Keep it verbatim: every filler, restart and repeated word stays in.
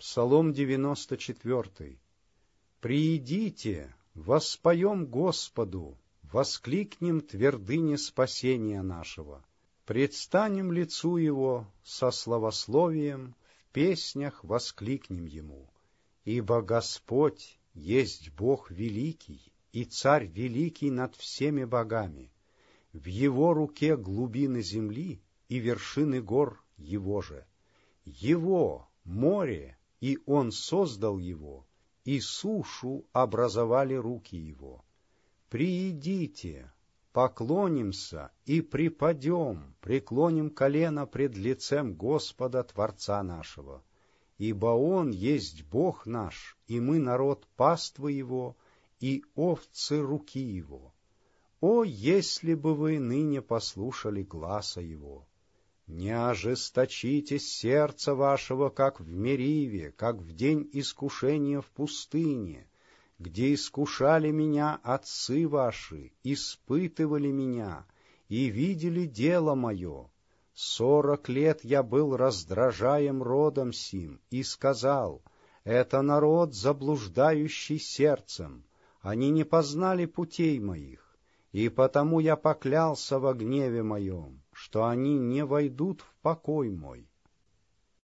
Псалом девяносто четвёртый. «Приидите, воспоем Господу, воскликнем твердыне спасения нашего, предстанем лицу Его со славословием, в песнях воскликнем Ему, ибо Господь есть Бог великий и Царь великий над всеми богами, в Его руке глубины земли и вершины гор Его же, Его море, и Он создал его, и сушу образовали руки Его. Приидите, поклонимся и припадем, преклоним колено пред лицем Господа Творца нашего, ибо Он есть Бог наш, и мы народ паствы Его, и овцы руки Его. О, если бы вы ныне послушали гласа Его! Не ожесточите сердце вашего, как в Мериве, как в день искушения в пустыне, где искушали меня отцы ваши, испытывали меня и видели дело мое. Сорок лет я был раздражаем родом сим, и сказал: это народ, заблуждающий сердцем, они не познали путей моих. И потому я поклялся во гневе моем, что они не войдут в покой мой.